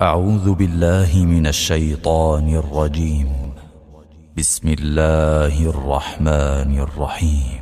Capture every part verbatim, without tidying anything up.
أعوذ بالله من الشيطان الرجيم. بسم الله الرحمن الرحيم.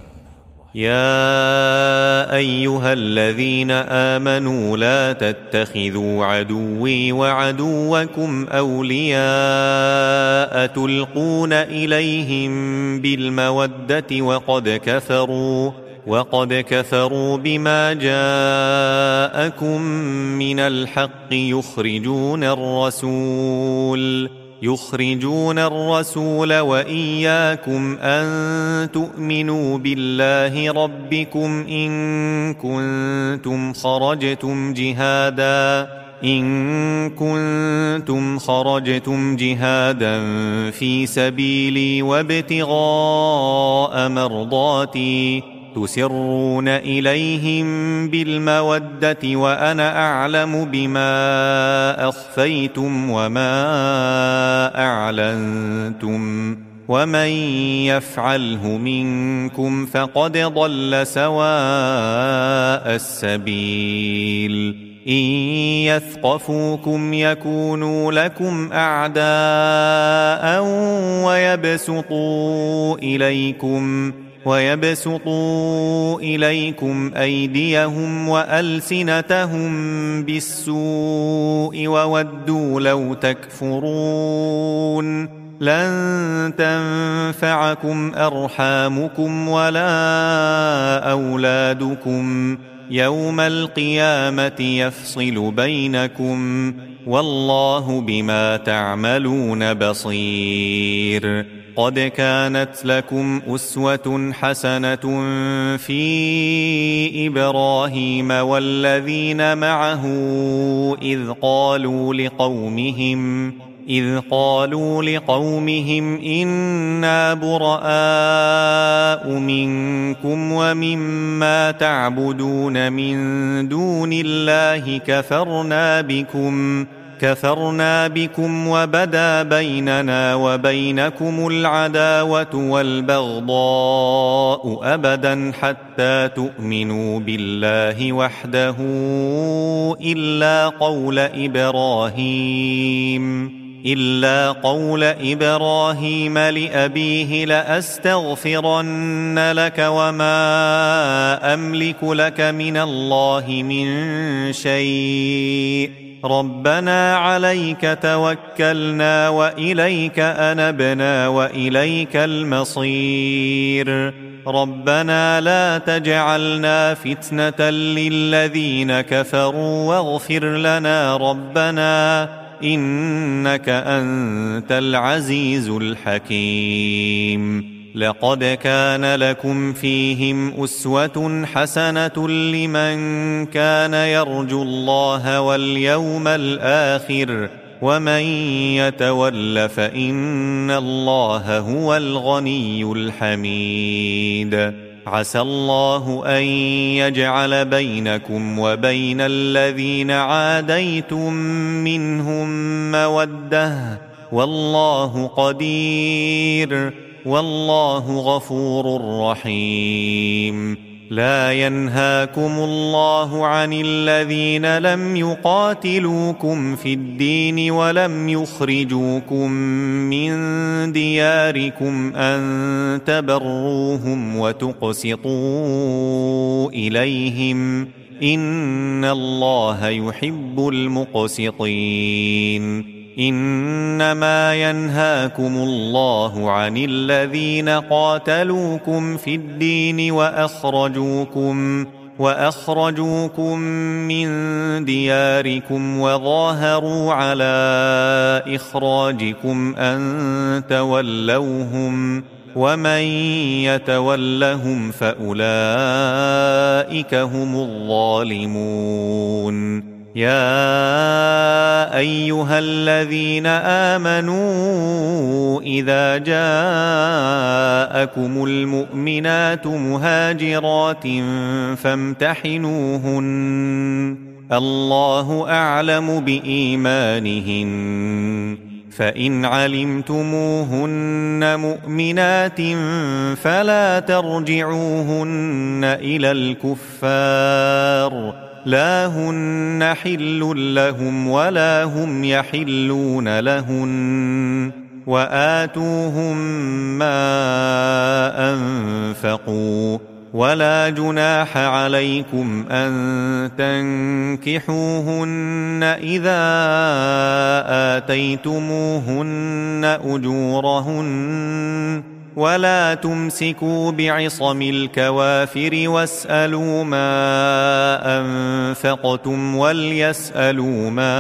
يا أيها الذين آمنوا لا تتخذوا عدوي وعدوكم أولياء تلقون إليهم بالمودة وقد كفروا وقد كفروا بما جاءكم من الحق يخرجون الرسول يخرجون الرسول وإياكم أن تؤمنوا بالله ربكم إن كنتم خرجتم جهادا إن كنتم خرجتم جهادا في سبيلي وابتغاء مرضاتي تسرون إليهم بالمودة وأنا أعلم بما أخفيتم وما أعلنتم ومن يفعله منكم فقد ضل سواء السبيل. إن يثقفوكم يكونوا لكم أعداء ويبسطوا إليكم ويبسطوا إليكم أيديهم وألسنتهم بالسوء وودوا لو تكفرون. لن تنفعكم أرحامكم ولا أولادكم يوم القيامة يفصل بينكم والله بما تعملون بصير. قد كانت لكم أسوة حسنة في إبراهيم والذين معه إذ قالوا لقومهم إذ قالوا لقومهم إنا براء منكم ومما تعبدون من دون الله كفرنا بكم كفرنا بكم وبدا بيننا وبينكم العداوة والبغضاء أبدا حتى تؤمنوا بالله وحده إلا قول إبراهيم إلا قول إبراهيم لأبيه لأستغفرن لك وما أملك لك من الله من شيء ربنا عليك توكلنا وإليك أنبنا وإليك المصير. ربنا لا تجعلنا فتنة للذين كفروا واغفر لنا ربنا إنك أنت العزيز الحكيم. لقد كان لكم فيهم أسوة حسنة لمن كان يرجو الله واليوم الآخر ومن يتول فإن الله هو الغني الحميد. عسى الله أن يجعل بينكم وبين الذين عاديتم منهم مودة والله قدير والله غفور رحيم. لا ينهاكم الله عن الذين لم يقاتلوكم في الدين ولم يخرجوكم من دياركم أن تبروهم وتقسطوا إليهم إن الله يحب المقسطين. إنما ينهاكم الله عن الذين قاتلوكم في الدين وأخرجوكم وأخرجوكم من دياركم وظاهروا على إخراجكم أن تولوهم ومن يتولهم فأولئك هم الظالمون. يا أيها الذين آمنوا إذا جاءكم المؤمنات مهاجرات فامتحنوهن الله أعلم بإيمانهن فإن علمتموهن مؤمنات فلا ترجعوهن إلى الكفار لا هن حل لهم ولا هم يحلون لهن وآتوهم ما أنفقوا ولا جناح عليكم أن تنكحوهن إذا آتيتموهن أجورهن ولا تمسكوا بعصم الكوافر واسألوا ما أنفقتم وليسألوا ما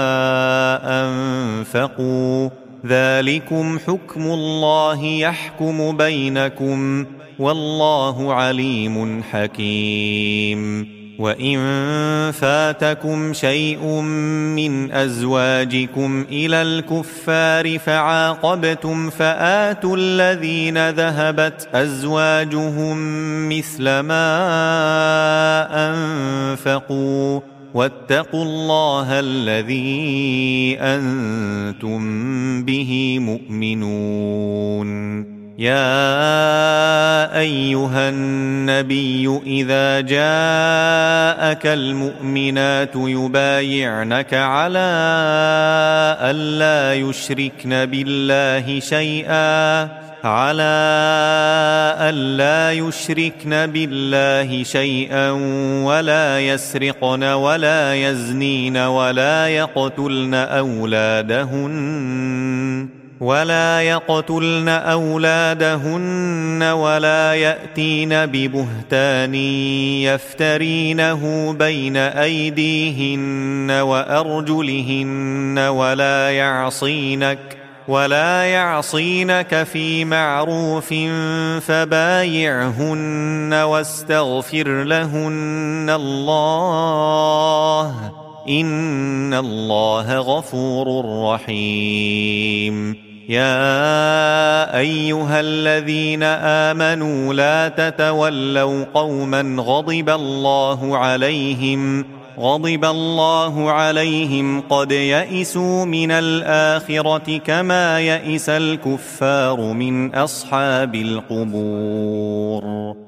أنفقوا ذلكم حكم الله يحكم بينكم والله عليم حكيم. وإن فاتكم شيء من أزواجكم إلى الكفار فعاقبتم فآتوا الذين ذهبت أزواجهم مثل ما أنفقوا واتقوا الله الذي أنتم به مؤمنون. يا أيها النبي إذا جاءك المؤمنات يبايعنك على ألا يشركن بالله شيئا على ألا يشركن بالله شيئا ولا يسرقن ولا يزنين ولا يقتلن أولادهن ولا يقتلن أولادهن ولا يأتين ببهتان يفترينه بين أيديهن وأرجلهن ولا يعصينك ولا يعصينك في معروف فبايعهن واستغفر لهن الله إن الله غفور رحيم. يا أيها الذين آمنوا لا تتولوا قوما غضب الله عليهم غضب الله عليهم قد يئسوا من الآخرة كما يئس الكفار من أصحاب القبور.